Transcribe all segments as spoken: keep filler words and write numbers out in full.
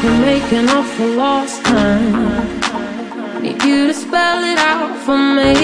We're making up for lost time. Need you to spell it out for me.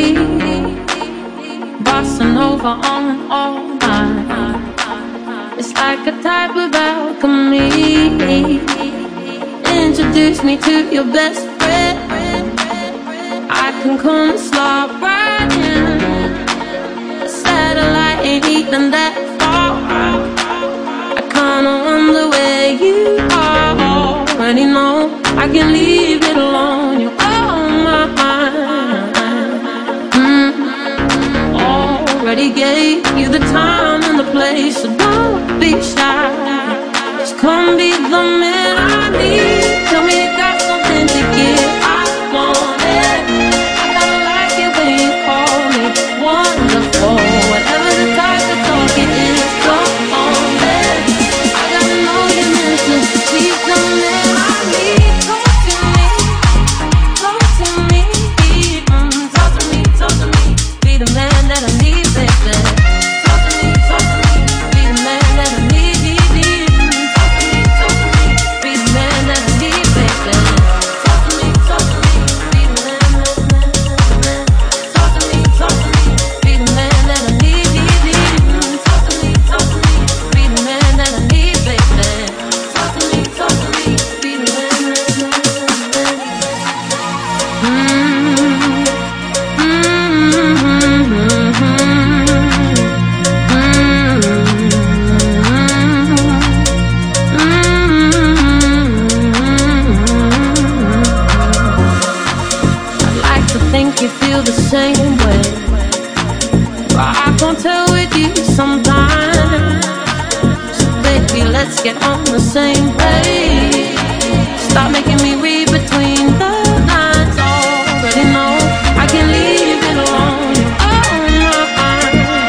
Bossing over on and all night. It's like a type of alchemy. Introduce me to your best friend. I can come and slide right in. A satellite ain't even that far. I kinda wonder where you are. Already know I can leave it alone. You're on my mind. mm. Already gave you the time and the place, so don't be shy. Just come be the man I need. Tell me you got something to give. I want it. I gotta like it when you call me wonderful. Whatever the type of talk it is, come on, man. I gotta know you miss me. Please the man I need. Talk to me, talk to me, mm, talk to me, talk to me. Be the man that I need, baby. Talk to me, talk to me. Be the man that I need. Talk to me, talk to me. Be the man that I need, baby. Talk to me, talk to me. Be the man, man, man, man. Talk to me, talk to me. Be the man that I need. Talk to me, talk to me. Be the man that I need, baby. Talk to me, talk to me. Be the man, man, man, man. I'd like to think you feel the same way, but I can't tell with you sometimes. So baby, let's get on the same page. Stop making me read between the lines. Already know I can leave it alone. Oh my,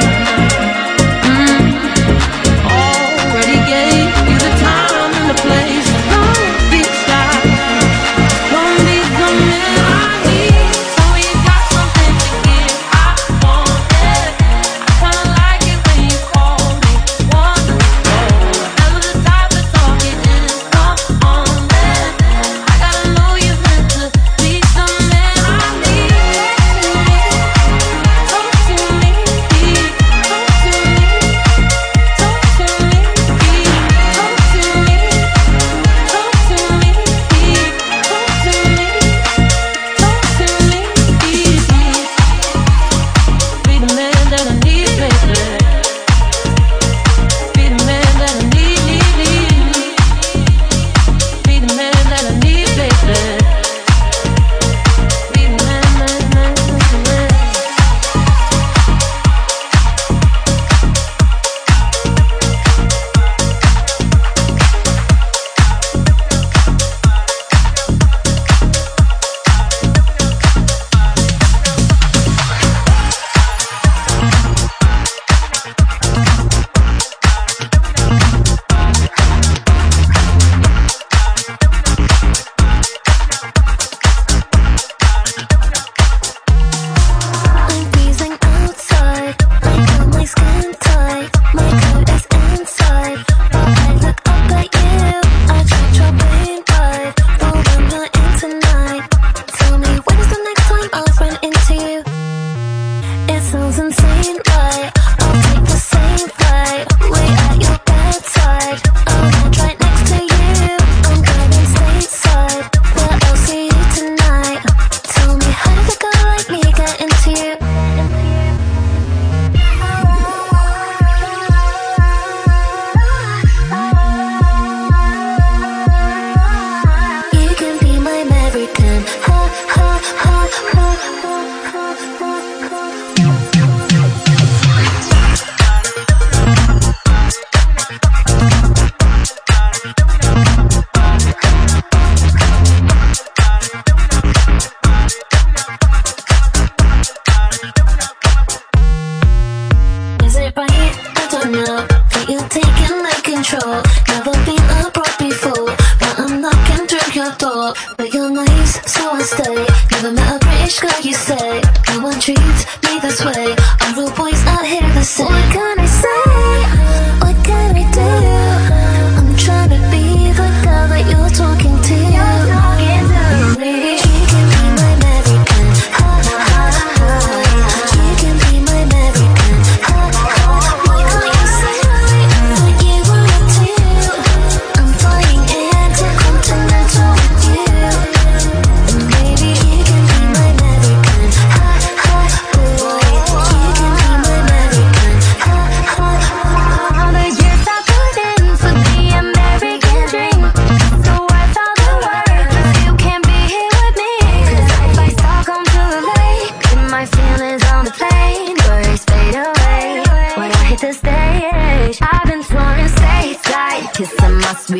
mm. Already gave you the time and the place. Don't be shy. Don't be the man I need. Tell me you got something to give. I want it. I kinda like it when you call me wonderful. Whatever the type of talk it is, come on, man. I gotta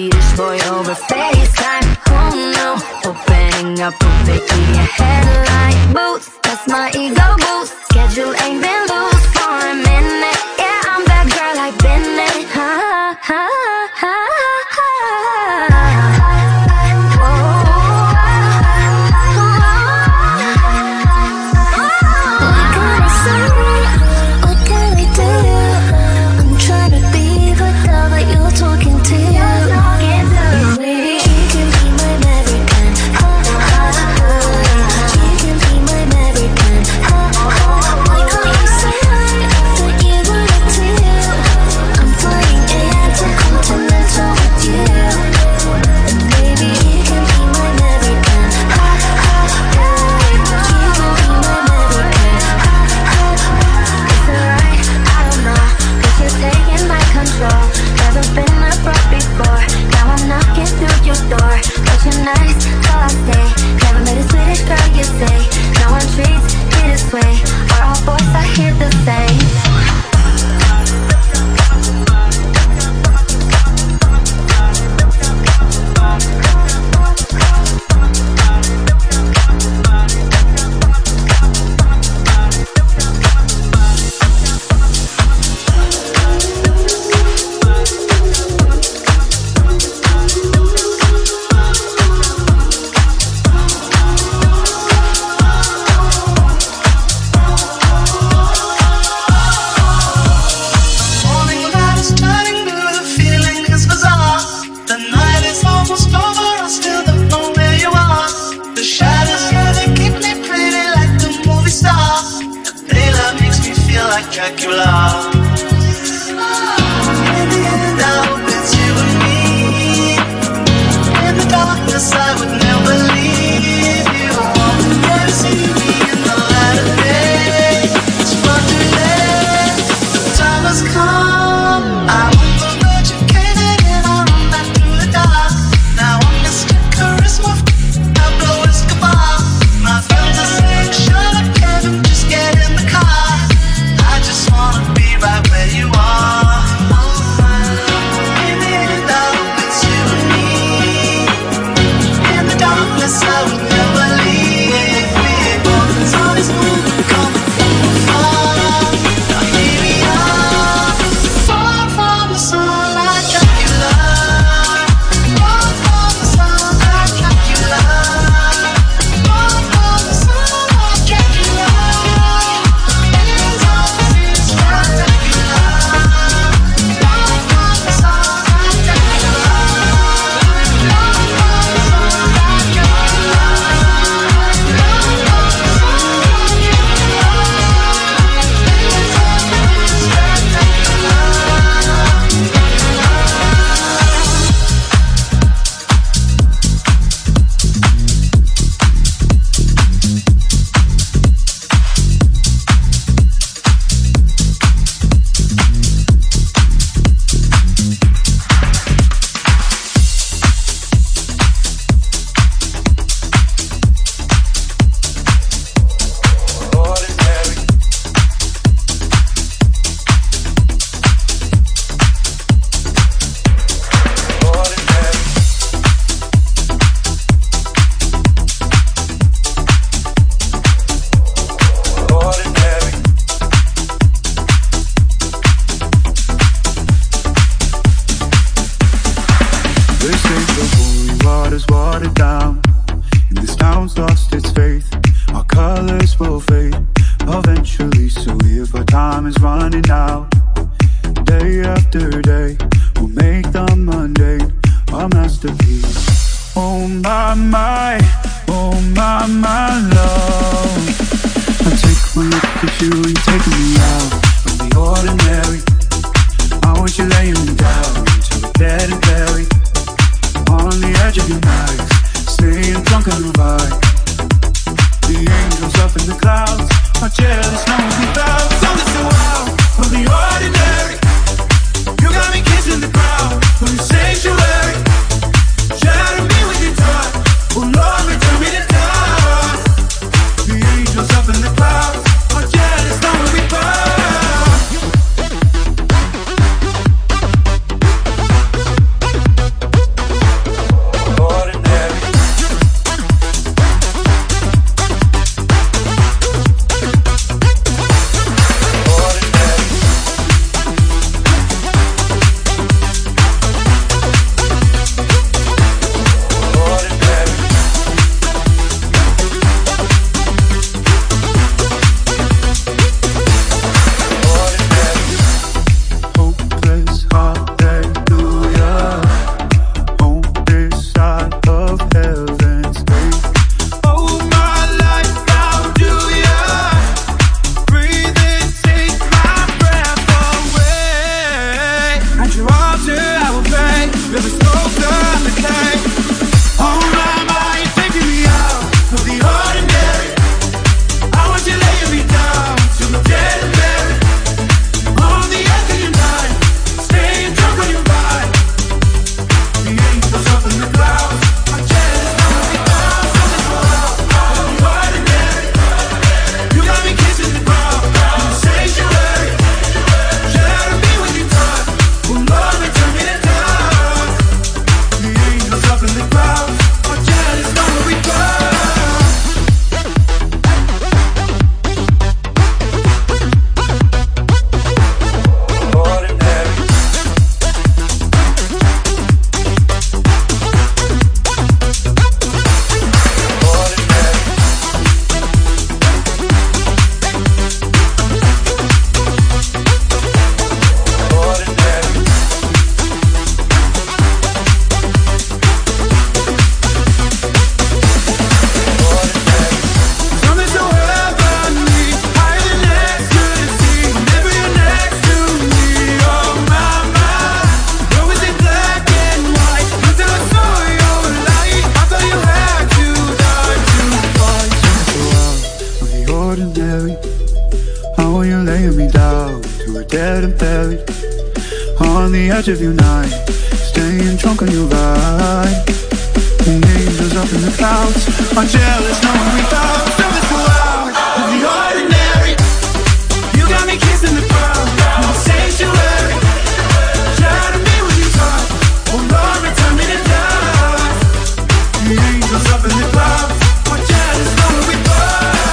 Swedish boy over FaceTime. Oh no, opening up a biggie headline. Boots, that's my ego boost. Schedule ain't been loose for a minute. Yeah, I'm that girl I've been in. Ha ha ha ha. dead and buried on the edge of your night, staying drunk on your ride. The angels up in the clouds are jealous, knowing we bow. Stop this for out of the ordinary. You got me kissing the ground, no sanctuary. Try to be what you talk, oh Lord, return me to dust. The angels up in the clouds are jealous, knowing we bow.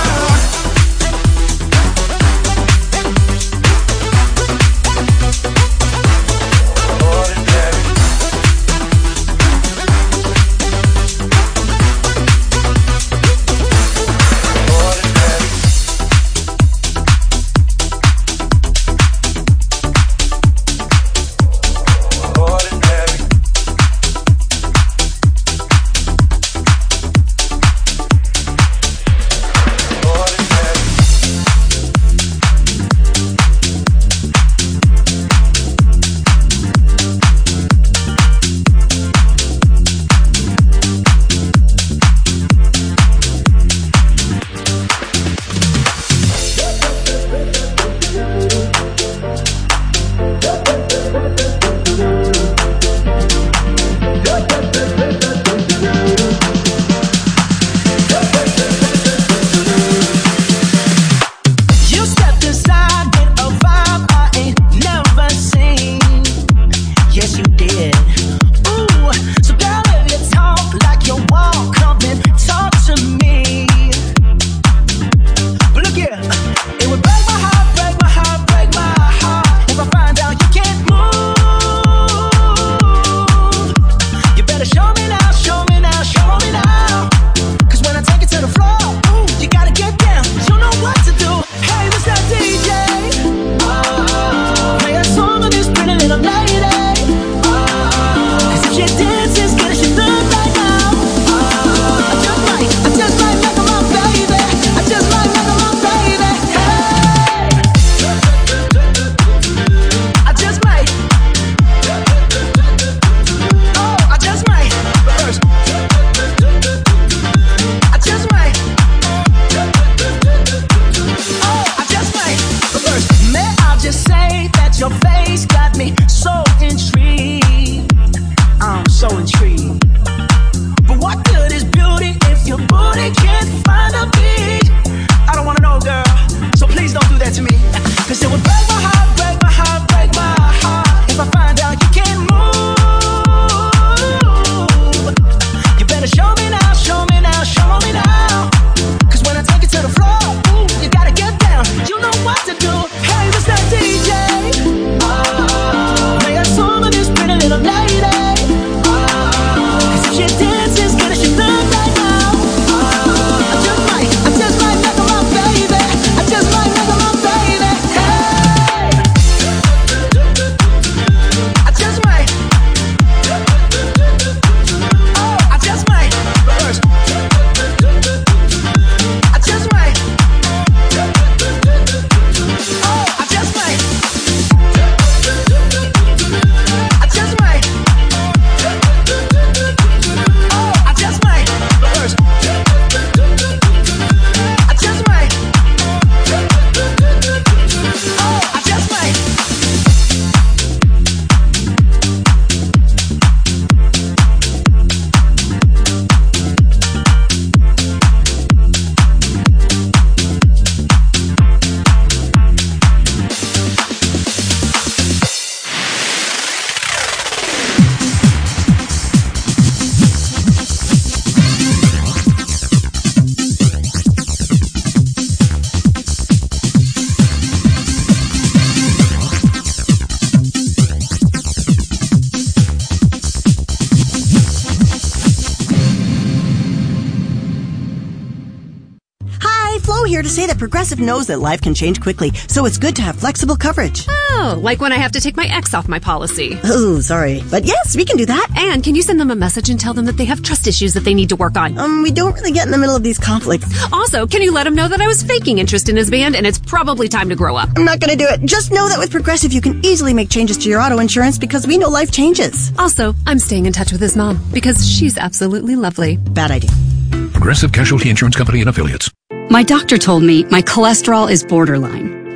here to say that Progressive knows that life can change quickly, so it's good to have flexible coverage. Oh, like when I have to take my ex off my policy. Oh, sorry. But yes, we can do that. And can you send them a message and tell them that they have trust issues that they need to work on? Um, we don't really get in the middle of these conflicts. Also, can you let them know that I was faking interest in his band and it's probably time to grow up? I'm not going to do it. Just know that with Progressive, you can easily make changes to your auto insurance because we know life changes. Also, I'm staying in touch with his mom because she's absolutely lovely. Bad idea. Progressive Casualty Insurance Company and Affiliates. My doctor told me my cholesterol is borderline.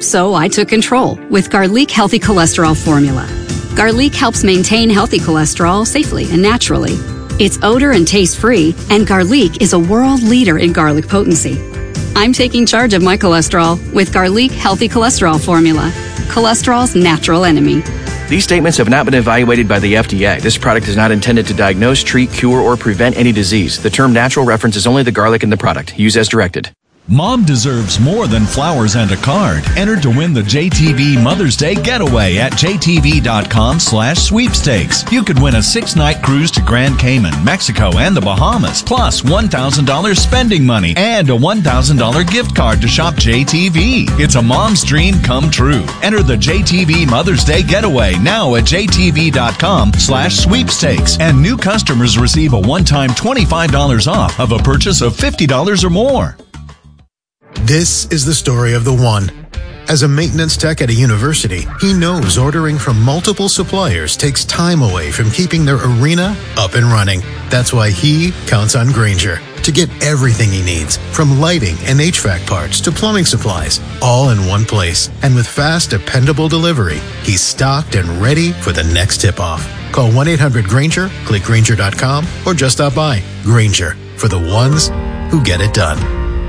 So I took control with Garlic Healthy Cholesterol Formula. Garlic helps maintain healthy cholesterol safely and naturally. It's odor and taste free, and Garlic is a world leader in garlic potency. I'm taking charge of my cholesterol with Garlic Healthy Cholesterol Formula, cholesterol's natural enemy. These statements have not been evaluated by the F D A. This product is not intended to diagnose, treat, cure, or prevent any disease. The term natural references only the garlic in the product. Use as directed. Mom deserves more than flowers and a card. Enter to win the J T V Mother's Day Getaway at J T V dot com slash sweepstakes. You could win a six-night cruise to Grand Cayman, Mexico, and the Bahamas, plus one thousand dollars spending money and a one thousand dollars gift card to shop J T V. It's a mom's dream come true. Enter the J T V Mother's Day Getaway now at J T V dot com slash sweepstakes. And new customers receive a one-time twenty-five dollars off of a purchase of fifty dollars or more. This is the story of the one. As a maintenance tech at a university, he knows ordering from multiple suppliers takes time away from keeping their arena up and running. That's why he counts on Grainger to get everything he needs, from lighting and H V A C parts to plumbing supplies, all in one place. And with fast, dependable delivery, he's stocked and ready for the next tip-off. Call one eight hundred Grainger, click Grainger dot com, or just stop by. Grainger, for the ones who get it done.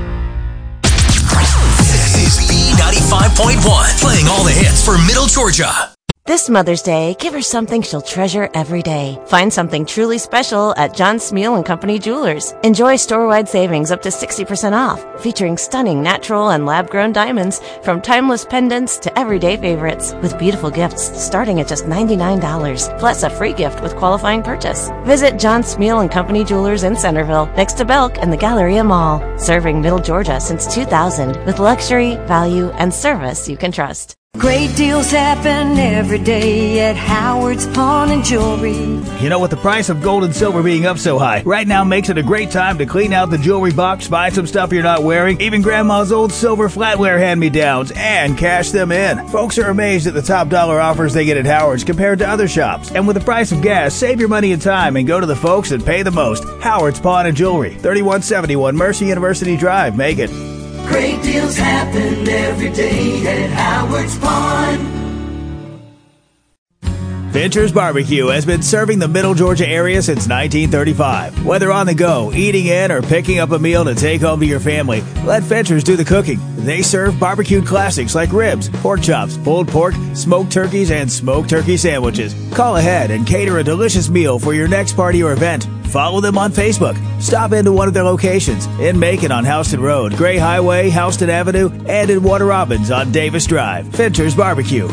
This is B ninety-five point one, playing all the hits for Middle Georgia. This Mother's Day, give her something she'll treasure every day. Find something truly special at John Smeal and Company Jewelers. Enjoy store-wide savings up to sixty percent off, featuring stunning natural and lab-grown diamonds from timeless pendants to everyday favorites, with beautiful gifts starting at just ninety-nine dollars, plus a free gift with qualifying purchase. Visit John Smeal and Company Jewelers in Centerville, next to Belk and the Galleria Mall. Serving Middle Georgia since two thousand, with luxury, value, and service you can trust. Great deals happen every day at Howard's Pawn and Jewelry. You know, with the price of gold and silver being up so high, right now makes it a great time to clean out the jewelry box, buy some stuff you're not wearing, even Grandma's old silver flatware hand-me-downs, and cash them in. Folks are amazed at the top dollar offers they get at Howard's compared to other shops. And with the price of gas, save your money and time and go to the folks that pay the most. Howard's Pawn and Jewelry, thirty-one seventy-one Mercy University Drive, Macon. Great deals happen every day at Howard's Pawn. Fincher's Barbecue has been serving the Middle Georgia area since nineteen thirty-five. Whether on the go, eating in, or picking up a meal to take home to your family, let Fincher's do the cooking. They serve barbecued classics like ribs, pork chops, pulled pork, smoked turkeys, and smoked turkey sandwiches. Call ahead and cater a delicious meal for your next party or event. Follow them on Facebook. Stop into one of their locations in Macon on Houston Road, Gray Highway, Houston Avenue, and in Warner Robins on Davis Drive. Fincher's Barbecue.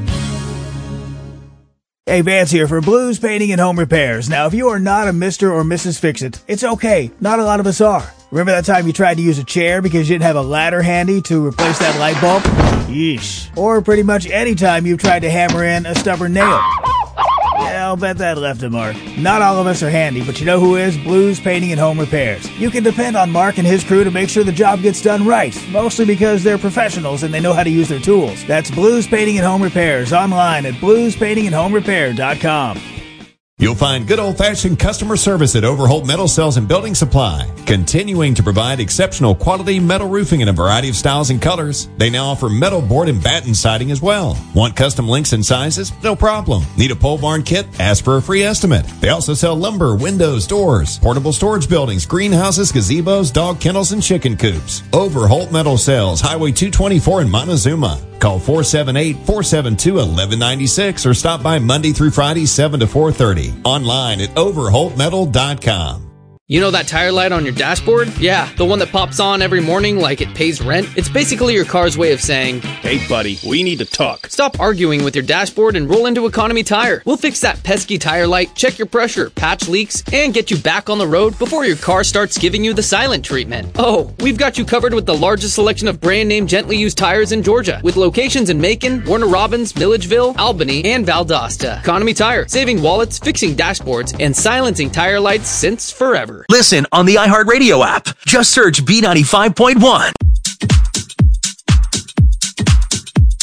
Hey, Vance here for Blues Painting and Home Repairs. Now, if you are not a Mister or Missus Fix-It, it's okay. Not a lot of us are. Remember that time you tried to use a chair because you didn't have a ladder handy to replace that light bulb? Yeesh. Or pretty much any time you've tried to hammer in a stubborn nail. Yeah, I'll bet that left a mark. Not all of us are handy, but you know who is? Blues Painting and Home Repairs. You can depend on Mark and his crew to make sure the job gets done right, mostly because they're professionals and they know how to use their tools. That's Blues Painting and Home Repairs, online at blues painting and home repair dot com. You'll find good old-fashioned customer service at Overholt Metal Sales and Building Supply, continuing to provide exceptional quality metal roofing in a variety of styles and colors. They now offer metal board and batten siding as well. Want custom links and sizes? No problem. Need a pole barn kit? Ask for a free estimate. They also sell lumber, windows, doors, portable storage buildings, greenhouses, gazebos, dog kennels, and chicken coops. Overholt Metal Sales, Highway two twenty-four in Montezuma. Call four seven eight, four seven two, one one nine six or stop by Monday through Friday, seven to four thirty. Online at overholt metal dot com. You know that tire light on your dashboard? Yeah, the one that pops on every morning like it pays rent? It's basically your car's way of saying, hey buddy, we need to talk. Stop arguing with your dashboard and roll into Economy Tire. We'll fix that pesky tire light, check your pressure, patch leaks, and get you back on the road before your car starts giving you the silent treatment. Oh, we've got you covered with the largest selection of brand name gently used tires in Georgia, with locations in Macon, Warner Robins, Milledgeville, Albany, and Valdosta. Economy Tire, saving wallets, fixing dashboards, and silencing tire lights since forever. Listen on the iHeartRadio app. Just search B ninety-five point one.